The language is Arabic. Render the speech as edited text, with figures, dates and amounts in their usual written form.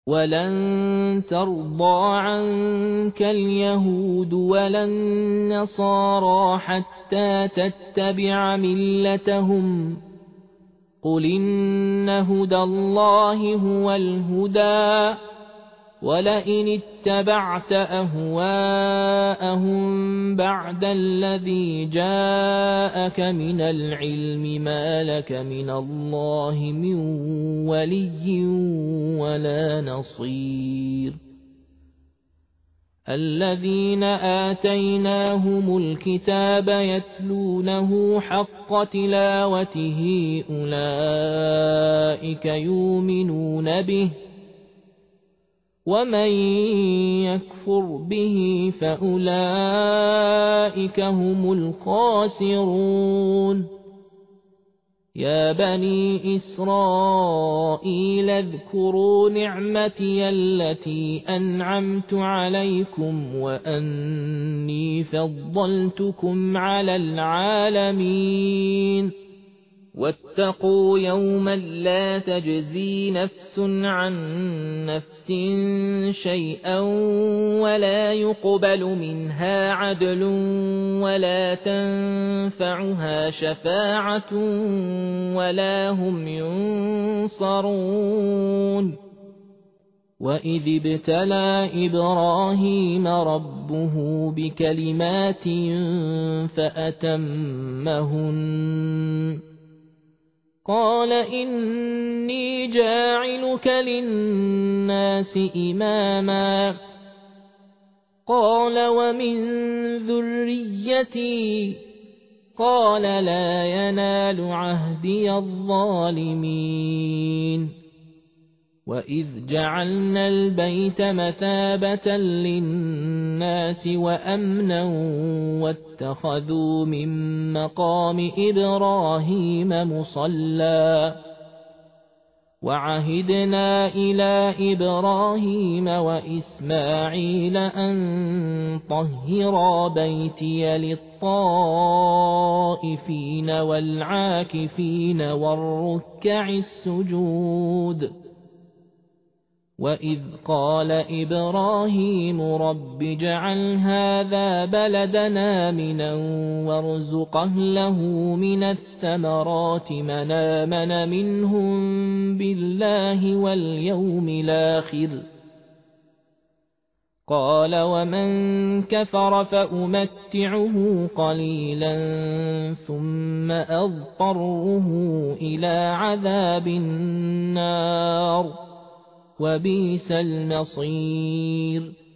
ولن ترضى عنك اليهود ولا النصارى حتى تتبع ملتهم قل إن هدى الله هو الهدى ولئن اتبعت أهواءهم بعد الذي جاءك من العلم ما لك من الله من ولي ولا نصير الذين آتيناهم الكتاب يتلونه حق تلاوته أولئك يؤمنون به ومن يكفر به فأولئك هم الخاسرون يا بني إسرائيل اذكروا نعمتي التي أنعمت عليكم وأني فضلتكم على العالمين واتقوا يوما لا تجزي نفس عن نفس شيئا ولا يقبل منها عدل ولا تنفعها شفاعة ولا هم ينصرون وإذ ابتلى إبراهيم ربه بكلمات فأتمهن قال إني جاعلك للناس إماما قال ومن ذريتي قال لا ينال عهدي الظالمين وإذ جعلنا البيت مثابة للناس وأمنا واتخذوا من مقام إبراهيم مصلى وعهدنا إلى إبراهيم وإسماعيل أن طهرا بيتي للطائفين والعاكفين والركع السجود وإذ قال إبراهيم رب اجعل هذا بلدنا آمنا وارزق أهله من الثمرات من آمن منهم بالله واليوم الآخر قال ومن كفر فأمتعه قليلا ثم أضطره إلى عذاب النار وبئس المصير